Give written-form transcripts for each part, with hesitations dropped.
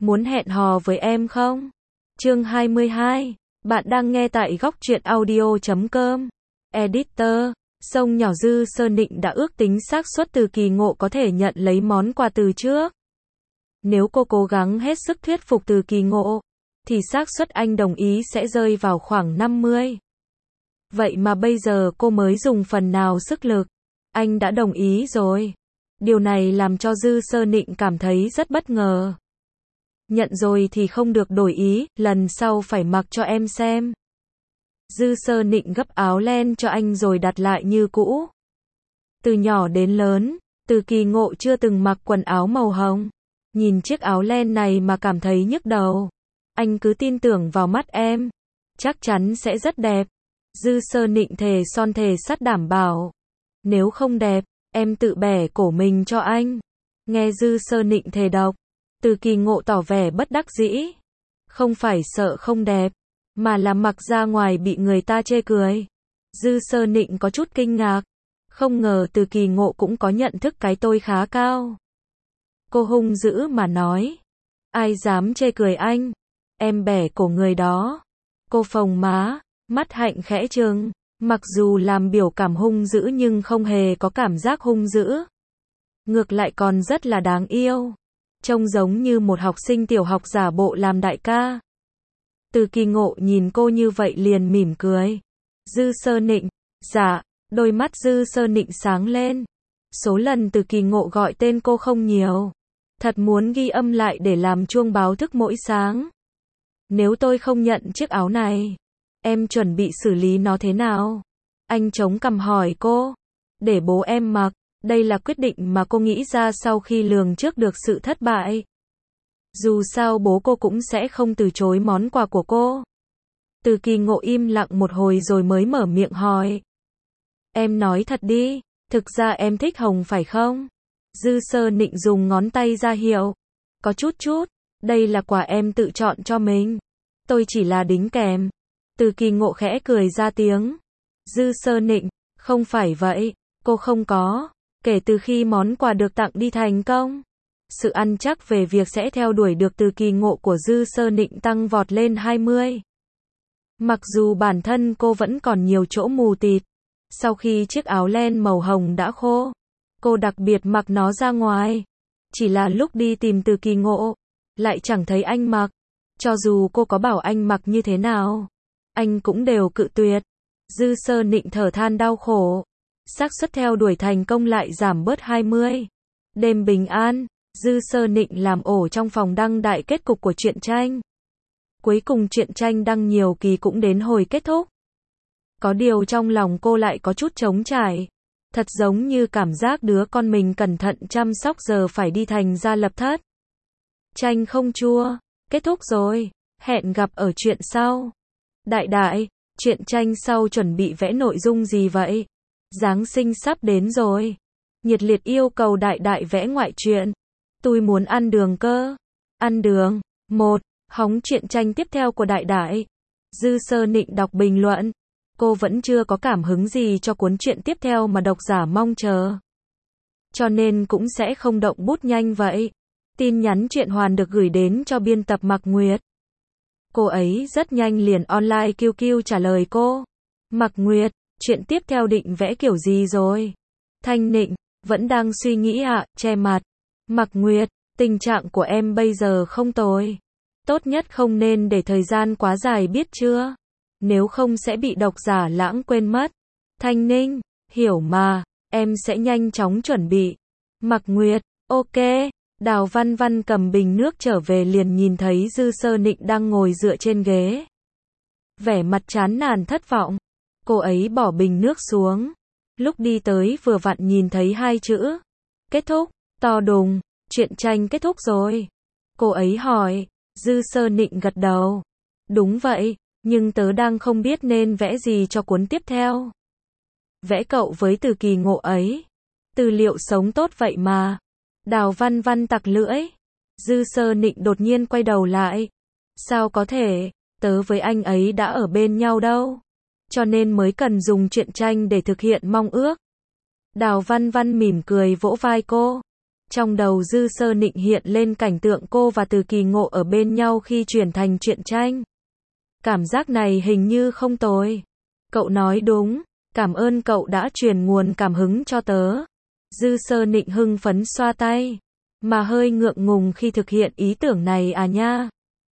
muốn hẹn hò với em không? Chương 22. Bạn đang nghe tại góc truyện audio.com. Editor. Sông nhỏ Dư Sơ Nịnh đã ước tính xác suất Từ Kỳ Ngộ có thể nhận lấy món quà từ trước. Nếu cô cố gắng hết sức thuyết phục Từ Kỳ Ngộ, thì xác suất anh đồng ý sẽ rơi vào khoảng 50. Vậy mà bây giờ cô mới dùng phần nào sức lực, anh đã đồng ý rồi. Điều này làm cho Dư Sơ Nịnh cảm thấy rất bất ngờ. Nhận rồi thì không được đổi ý, lần sau phải mặc cho em xem. Dư Sơ Nịnh gấp áo len cho anh rồi đặt lại như cũ. Từ nhỏ đến lớn, Từ Kỳ Ngộ chưa từng mặc quần áo màu hồng. Nhìn chiếc áo len này mà cảm thấy nhức đầu. Anh cứ tin tưởng vào mắt em, chắc chắn sẽ rất đẹp. Dư Sơ Nịnh thề son thề sắt đảm bảo. Nếu không đẹp, em tự bẻ cổ mình cho anh. Nghe Dư Sơ Nịnh thề độc, Từ Kỳ Ngộ tỏ vẻ bất đắc dĩ. Không phải sợ không đẹp, mà là mặc ra ngoài bị người ta chê cười. Dư Sơ Nịnh có chút kinh ngạc. Không ngờ Từ Kỳ Ngộ cũng có nhận thức cái tôi khá cao. Cô hung dữ mà nói. Ai dám chê cười anh? Em bẻ cổ người đó. Cô phồng má, mắt hạnh khẽ trừng. Mặc dù làm biểu cảm hung dữ nhưng không hề có cảm giác hung dữ. Ngược lại còn rất là đáng yêu. Trông giống như một học sinh tiểu học giả bộ làm đại ca. Từ Kỳ Ngộ nhìn cô như vậy liền mỉm cười. Dư Sơ Nịnh, dạ, đôi mắt Dư Sơ Nịnh sáng lên. Số lần Từ Kỳ Ngộ gọi tên cô không nhiều. Thật muốn ghi âm lại để làm chuông báo thức mỗi sáng. Nếu tôi không nhận chiếc áo này, em chuẩn bị xử lý nó thế nào? Anh chống cằm hỏi cô. Để bố em mặc. Đây là quyết định mà cô nghĩ ra sau khi lường trước được sự thất bại. Dù sao bố cô cũng sẽ không từ chối món quà của cô. Từ Kỳ Ngộ im lặng một hồi rồi mới mở miệng hỏi. Em nói thật đi, thực ra em thích hồng phải không? Dư Sơ Nịnh dùng ngón tay ra hiệu. Có chút, đây là quà em tự chọn cho mình. Tôi chỉ là đính kèm. Từ Kỳ Ngộ khẽ cười ra tiếng. Dư Sơ Nịnh, không phải vậy, cô không có. Kể từ khi món quà được tặng đi thành công, sự ăn chắc về việc sẽ theo đuổi được Từ Kỳ Ngộ của Dư Sơ Nịnh tăng vọt lên 20. Mặc dù bản thân cô vẫn còn nhiều chỗ mù tịt. Sau khi chiếc áo len màu hồng đã khô, cô đặc biệt mặc nó ra ngoài. Chỉ là lúc đi tìm Từ Kỳ Ngộ, lại chẳng thấy anh mặc. Cho dù cô có bảo anh mặc như thế nào, anh cũng đều cự tuyệt. Dư Sơ Nịnh thở than đau khổ. Xác suất theo đuổi thành công lại giảm bớt 20. Đêm bình an, Dư Sơ Nịnh làm ổ trong phòng đăng đại kết cục của truyện tranh. Cuối cùng truyện tranh đăng nhiều kỳ cũng đến hồi kết thúc. Có điều trong lòng cô lại có chút trống trải. Thật giống như cảm giác đứa con mình cẩn thận chăm sóc giờ phải đi thành ra lập thất. Tranh không chua, kết thúc rồi, hẹn gặp ở truyện sau. Đại đại, truyện tranh sau chuẩn bị vẽ nội dung gì vậy? Giáng sinh sắp đến rồi. Nhiệt liệt yêu cầu đại đại vẽ ngoại truyện. Tôi muốn ăn đường cơ. Ăn đường. 1. Hóng truyện tranh tiếp theo của đại đại. Dư Sơ Nịnh đọc bình luận. Cô vẫn chưa có cảm hứng gì cho cuốn truyện tiếp theo mà độc giả mong chờ. Cho nên cũng sẽ không động bút nhanh vậy. Tin nhắn truyện hoàn được gửi đến cho biên tập Mạc Nguyệt. Cô ấy rất nhanh liền online QQ trả lời cô. Mạc Nguyệt, chuyện tiếp theo định vẽ kiểu gì rồi? Thanh Nịnh, vẫn đang suy nghĩ ạ, che mặt. Mạc Nguyệt, tình trạng của em bây giờ không tồi. Tốt nhất không nên để thời gian quá dài biết chưa? Nếu không sẽ bị độc giả lãng quên mất. Thanh Ninh, hiểu mà, em sẽ nhanh chóng chuẩn bị. Mạc Nguyệt, ok. Đào Văn Văn cầm bình nước trở về liền nhìn thấy Dư Sơ Nịnh đang ngồi dựa trên ghế. Vẻ mặt chán nản thất vọng. Cô ấy bỏ bình nước xuống. Lúc đi tới vừa vặn nhìn thấy hai chữ. Kết thúc, to đùng, truyện tranh kết thúc rồi. Cô ấy hỏi. Dư Sơ Nịnh gật đầu. Đúng vậy, nhưng tớ đang không biết nên vẽ gì cho cuốn tiếp theo. Vẽ cậu với Từ Kỳ Ngộ ấy. Tư liệu sống tốt vậy mà. Đào Văn Văn tặc lưỡi. Dư Sơ Nịnh đột nhiên quay đầu lại. Sao có thể, tớ với anh ấy đã ở bên nhau đâu. Cho nên mới cần dùng truyện tranh để thực hiện mong ước. Đào Văn Văn mỉm cười vỗ vai cô. Trong đầu Dư Sơ Nịnh hiện lên cảnh tượng cô và Từ Kỳ Ngộ ở bên nhau khi chuyển thành truyện tranh. Cảm giác này hình như không tồi. Cậu nói đúng, cảm ơn cậu đã truyền nguồn cảm hứng cho tớ. Dư Sơ Nịnh hưng phấn xoa tay, mà hơi ngượng ngùng khi thực hiện ý tưởng này à nha.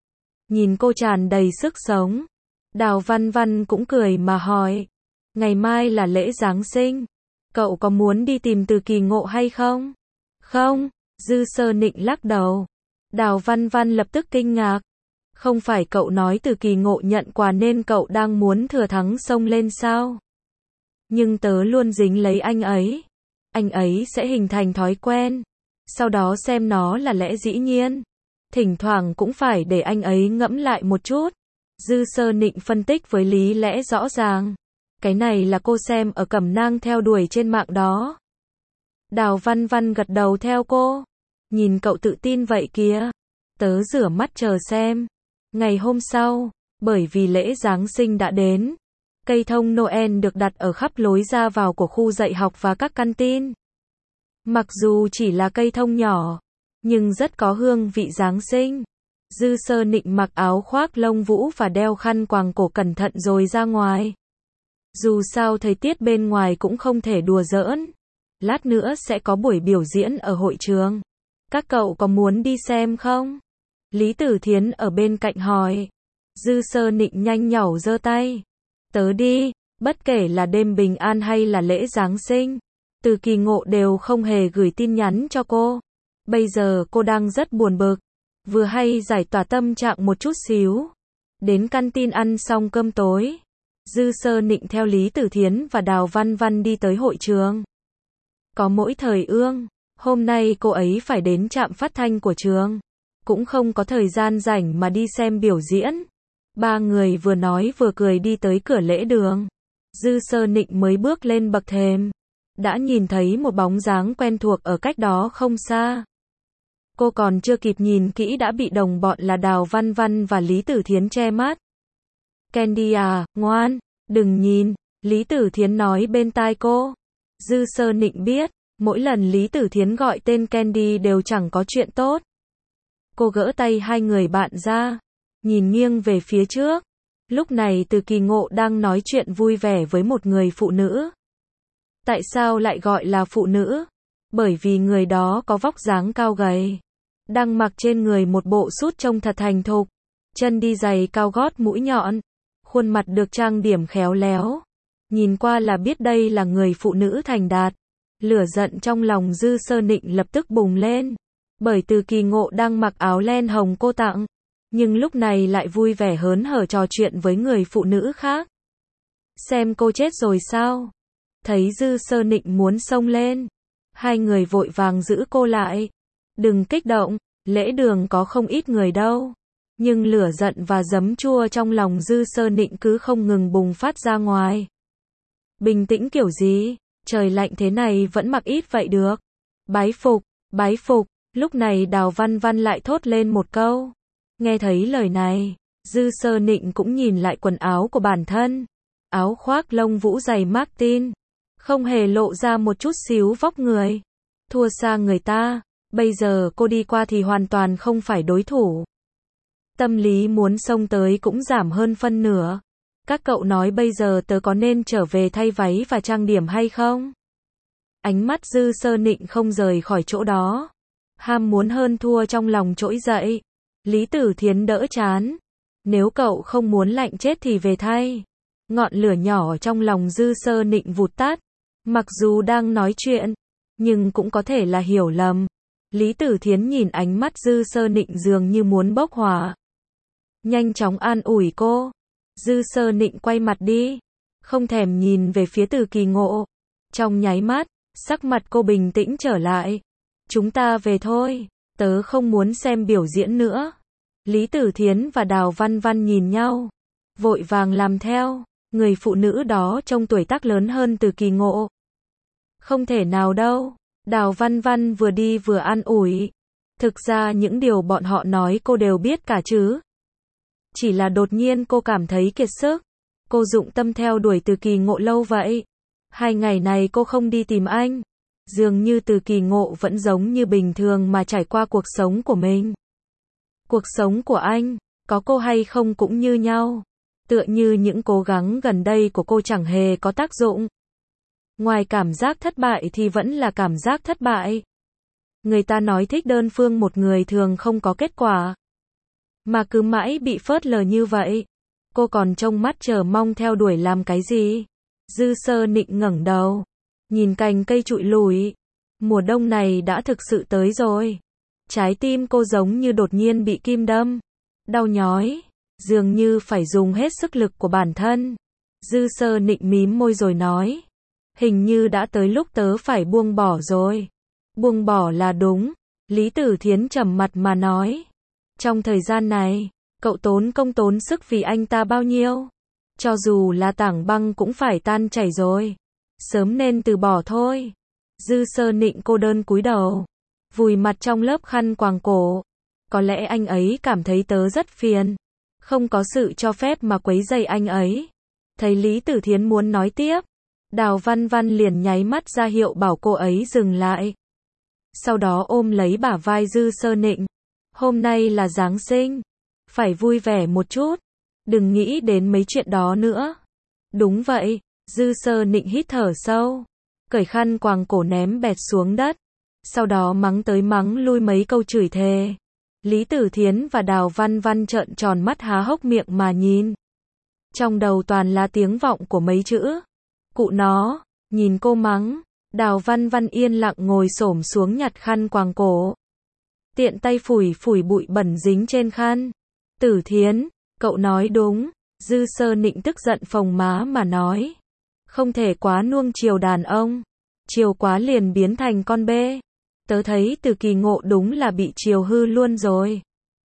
Nhìn cô tràn đầy sức sống, Đào Văn Văn cũng cười mà hỏi, ngày mai là lễ Giáng sinh, cậu có muốn đi tìm Từ Kỳ Ngộ hay không? Không, Dư Sơ Nịnh lắc đầu. Đào Văn Văn lập tức kinh ngạc. Không phải cậu nói Từ Kỳ Ngộ nhận quà nên cậu đang muốn thừa thắng xông lên sao? Nhưng tớ luôn dính lấy anh ấy. Anh ấy sẽ hình thành thói quen. Sau đó xem nó là lẽ dĩ nhiên. Thỉnh thoảng cũng phải để anh ấy ngẫm lại một chút. Dư Sơ Nịnh phân tích với lý lẽ rõ ràng. Cái này là cô xem ở Cẩm Nang theo đuổi trên mạng đó. Đào Văn Văn gật đầu theo cô. Nhìn cậu tự tin vậy kìa. Tớ rửa mắt chờ xem. Ngày hôm sau, bởi vì lễ Giáng sinh đã đến, cây thông Noel được đặt ở khắp lối ra vào của khu dạy học và các canteen. Mặc dù chỉ là cây thông nhỏ, nhưng rất có hương vị Giáng sinh. Dư Sơ Nịnh mặc áo khoác lông vũ và đeo khăn quàng cổ cẩn thận rồi ra ngoài. Dù sao thời tiết bên ngoài cũng không thể đùa giỡn. Lát nữa sẽ có buổi biểu diễn ở hội trường. Các cậu có muốn đi xem không? Lý Tử Thiến ở bên cạnh hỏi. Dư Sơ Nịnh nhanh nhảu giơ tay. Tớ đi, bất kể là đêm bình an hay là lễ Giáng sinh. Từ Kỳ Ngộ đều không hề gửi tin nhắn cho cô. Bây giờ cô đang rất buồn bực. Vừa hay giải tỏa tâm trạng một chút xíu. Đến canteen ăn xong cơm tối. Dư Sơ Nịnh theo Lý Tử Thiến và Đào Văn Văn đi tới hội trường. Có mỗi thời ương, hôm nay cô ấy phải đến trạm phát thanh của trường. Cũng không có thời gian rảnh mà đi xem biểu diễn. Ba người vừa nói vừa cười đi tới cửa lễ đường. Dư Sơ Nịnh mới bước lên bậc thềm. Đã nhìn thấy một bóng dáng quen thuộc ở cách đó không xa. Cô còn chưa kịp nhìn kỹ đã bị đồng bọn là Đào Văn Văn và Lý Tử Thiến che mắt. Candy à, ngoan, đừng nhìn, Lý Tử Thiến nói bên tai cô. Dư Sơ Nịnh biết, mỗi lần Lý Tử Thiến gọi tên Candy đều chẳng có chuyện tốt. Cô gỡ tay hai người bạn ra, nhìn nghiêng về phía trước. Lúc này Từ Kỳ Ngộ đang nói chuyện vui vẻ với một người phụ nữ. Tại sao lại gọi là phụ nữ? Bởi vì người đó có vóc dáng cao gầy, đang mặc trên người một bộ sút trông thật thành thục, chân đi giày cao gót mũi nhọn, khuôn mặt được trang điểm khéo léo. Nhìn qua là biết đây là người phụ nữ thành đạt. Lửa giận trong lòng Dư Sơ Nịnh lập tức bùng lên. Bởi Từ Kỳ Ngộ đang mặc áo len hồng cô tặng, nhưng lúc này lại vui vẻ hớn hở trò chuyện với người phụ nữ khác. Xem cô chết rồi sao? Thấy Dư Sơ Nịnh muốn xông lên, hai người vội vàng giữ cô lại. Đừng kích động, lễ đường có không ít người đâu. Nhưng lửa giận và giấm chua trong lòng Dư Sơ Nịnh cứ không ngừng bùng phát ra ngoài. Bình tĩnh kiểu gì? Trời lạnh thế này vẫn mặc ít vậy được. Bái phục, bái phục. Lúc này Đào Văn Văn lại thốt lên một câu. Nghe thấy lời này, Dư Sơ Nịnh cũng nhìn lại quần áo của bản thân. Áo khoác lông vũ dày Martin, không hề lộ ra một chút xíu vóc người. Thua xa người ta, bây giờ cô đi qua thì hoàn toàn không phải đối thủ. Tâm lý muốn xông tới cũng giảm hơn phân nửa. Các cậu nói bây giờ tớ có nên trở về thay váy và trang điểm hay không? Ánh mắt Dư Sơ Nịnh không rời khỏi chỗ đó. Ham muốn hơn thua trong lòng trỗi dậy. Lý Tử Thiến đỡ chán. Nếu cậu không muốn lạnh chết thì về thay. Ngọn lửa nhỏ trong lòng Dư Sơ Nịnh vụt tắt. Mặc dù đang nói chuyện, nhưng cũng có thể là hiểu lầm. Lý Tử Thiến nhìn ánh mắt Dư Sơ Nịnh dường như muốn bốc hỏa. Nhanh chóng an ủi cô. Dư Sơ Nịnh quay mặt đi, không thèm nhìn về phía Từ Kỳ Ngộ. Trong nháy mắt, sắc mặt cô bình tĩnh trở lại. Chúng ta về thôi, tớ không muốn xem biểu diễn nữa. Lý Tử Thiến và Đào Văn Văn nhìn nhau, vội vàng làm theo. Người phụ nữ đó trông tuổi tác lớn hơn Từ Kỳ Ngộ. Không thể nào đâu. Đào Văn Văn vừa đi vừa an ủi. Thực ra những điều bọn họ nói cô đều biết cả chứ. Chỉ là đột nhiên cô cảm thấy kiệt sức. Cô dụng tâm theo đuổi Từ Kỳ Ngộ lâu vậy. 2 ngày này cô không đi tìm anh. Dường như Từ Kỳ Ngộ vẫn giống như bình thường mà trải qua cuộc sống của mình. Cuộc sống của anh, có cô hay không cũng như nhau. Tựa như những cố gắng gần đây của cô chẳng hề có tác dụng. Ngoài cảm giác thất bại thì vẫn là cảm giác thất bại. Người ta nói thích đơn phương một người thường không có kết quả. Mà cứ mãi bị phớt lờ như vậy. Cô còn trông mắt chờ mong theo đuổi làm cái gì? Dư Sơ Nịnh ngẩng đầu, nhìn cành cây trụi lùi. Mùa đông này đã thực sự tới rồi. Trái tim cô giống như đột nhiên bị kim đâm. Đau nhói, dường như phải dùng hết sức lực của bản thân. Dư Sơ Nịnh mím môi rồi nói. Hình như đã tới lúc tớ phải buông bỏ rồi. Buông bỏ là đúng. Lý Tử Thiến trầm mặt mà nói. Trong thời gian này, cậu tốn công tốn sức vì anh ta bao nhiêu? Cho dù là tảng băng cũng phải tan chảy rồi. Sớm nên từ bỏ thôi. Dư Sơ Nịnh cô đơn cúi đầu, vùi mặt trong lớp khăn quàng cổ. Có lẽ anh ấy cảm thấy tớ rất phiền. Không có sự cho phép mà quấy rầy anh ấy. Thấy Lý Tử Thiến muốn nói tiếp, Đào Văn Văn liền nháy mắt ra hiệu bảo cô ấy dừng lại. Sau đó ôm lấy bả vai Dư Sơ Nịnh. Hôm nay là Giáng sinh. Phải vui vẻ một chút. Đừng nghĩ đến mấy chuyện đó nữa. Đúng vậy. Dư Sơ Nịnh hít thở sâu, cởi khăn quàng cổ ném bẹt xuống đất. Sau đó mắng tới mắng lui mấy câu chửi thề. Lý Tử Thiến và Đào Văn Văn trợn tròn mắt há hốc miệng mà nhìn. Trong đầu toàn là tiếng vọng của mấy chữ. Cụ nó, nhìn cô mắng. Đào Văn Văn yên lặng ngồi xổm xuống nhặt khăn quàng cổ. Tiện tay phủi phủi bụi bẩn dính trên khăn. Tử Thiến, cậu nói đúng. Dư Sơ Nịnh tức giận phồng má mà nói. Không thể quá nuông chiều đàn ông. Chiều quá liền biến thành con bê. Tớ thấy Từ Kỳ Ngộ đúng là bị chiều hư luôn rồi.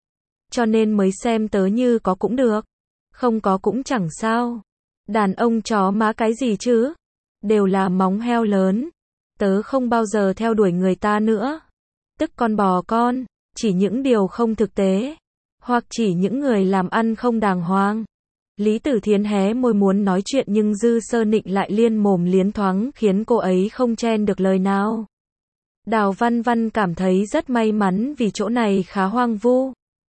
Cho nên mới xem tớ như có cũng được. Không có cũng chẳng sao. Đàn ông chó má cái gì chứ? Đều là móng heo lớn. Tớ không bao giờ theo đuổi người ta nữa. Tức con bò con, chỉ những điều không thực tế. Hoặc chỉ những người làm ăn không đàng hoàng. Lý Tử Thiến hé môi muốn nói chuyện nhưng Dư Sơ Nịnh lại liên mồm liến thoáng khiến cô ấy không chen được lời nào. Đào Văn Văn cảm thấy rất may mắn vì chỗ này khá hoang vu.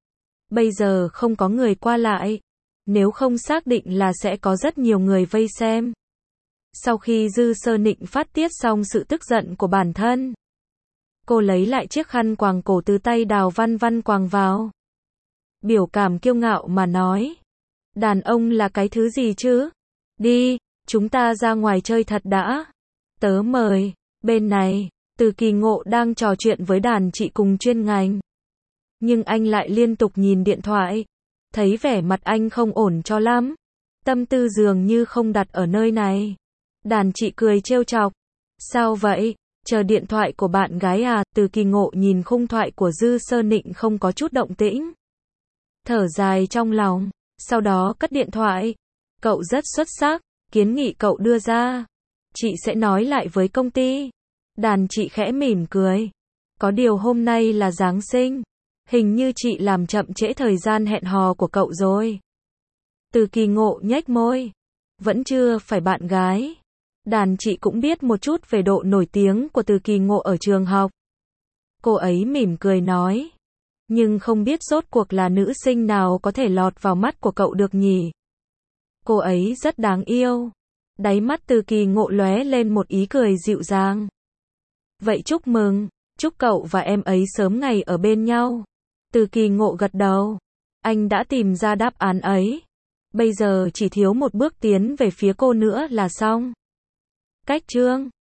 Bây giờ không có người qua lại. Nếu không xác định là sẽ có rất nhiều người vây xem. Sau khi Dư Sơ Nịnh phát tiết xong sự tức giận của bản thân, cô lấy lại chiếc khăn quàng cổ từ tay Đào Văn Văn quàng vào. Biểu cảm kiêu ngạo mà nói. Đàn ông là cái thứ gì chứ? Đi, chúng ta ra ngoài chơi thật đã. Tớ mời. Bên này, Từ Kỳ Ngộ đang trò chuyện với đàn chị cùng chuyên ngành. Nhưng anh lại liên tục nhìn điện thoại. Thấy vẻ mặt anh không ổn cho lắm. Tâm tư dường như không đặt ở nơi này. Đàn chị cười trêu chọc. Sao vậy? Chờ điện thoại của bạn gái à? Từ Kỳ Ngộ nhìn khung thoại của Dư Sơ Nịnh không có chút động tĩnh. Thở dài trong lòng. Sau đó cất điện thoại. Cậu rất xuất sắc. Kiến nghị cậu đưa ra. Chị sẽ nói lại với công ty. Đàn chị khẽ mỉm cười. Có điều hôm nay là Giáng sinh. Hình như chị làm chậm trễ thời gian hẹn hò của cậu rồi. Từ Kỳ Ngộ nhếch môi. Vẫn chưa phải bạn gái. Đàn chị cũng biết một chút về độ nổi tiếng của Từ Kỳ Ngộ ở trường học. Cô ấy mỉm cười nói. Nhưng không biết rốt cuộc là nữ sinh nào có thể lọt vào mắt của cậu được nhỉ? Cô ấy rất đáng yêu. Đáy mắt Từ Kỳ Ngộ lóe lên một ý cười dịu dàng. Vậy chúc mừng, chúc cậu và em ấy sớm ngày ở bên nhau. Từ Kỳ Ngộ gật đầu. Anh đã tìm ra đáp án ấy. Bây giờ chỉ thiếu một bước tiến về phía cô nữa là xong. Cách chương